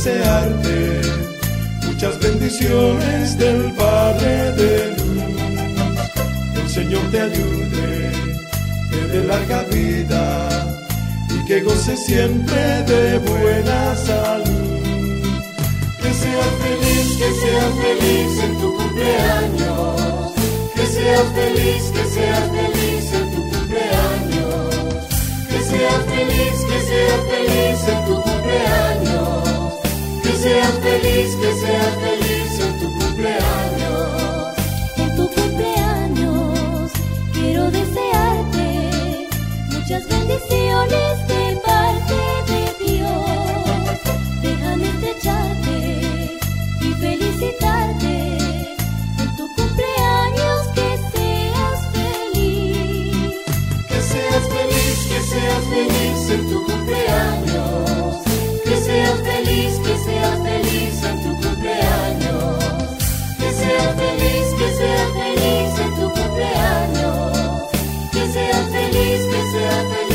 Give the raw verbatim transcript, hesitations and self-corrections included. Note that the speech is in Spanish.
desearte muchas bendiciones del Padre de luz. El Señor te ayude, te dé larga vida y que goces siempre de buena salud. Que seas feliz, que seas feliz en tu cumpleaños. Que seas feliz, que seas feliz en tu cumpleaños. Que seas feliz, que seas feliz en tu cumpleaños. Que seas feliz, que seas feliz en tu cumpleaños. En tu cumpleaños quiero desearte muchas bendiciones de parte de Dios. Déjame estrecharte y felicitarte en tu cumpleaños, que seas feliz. Que seas feliz, que seas feliz en tu cumpleaños. Que seas feliz, que seas feliz en tu cumpleaños. Que seas feliz, que seas feliz en tu cumpleaños. Que seas feliz, que seas feliz.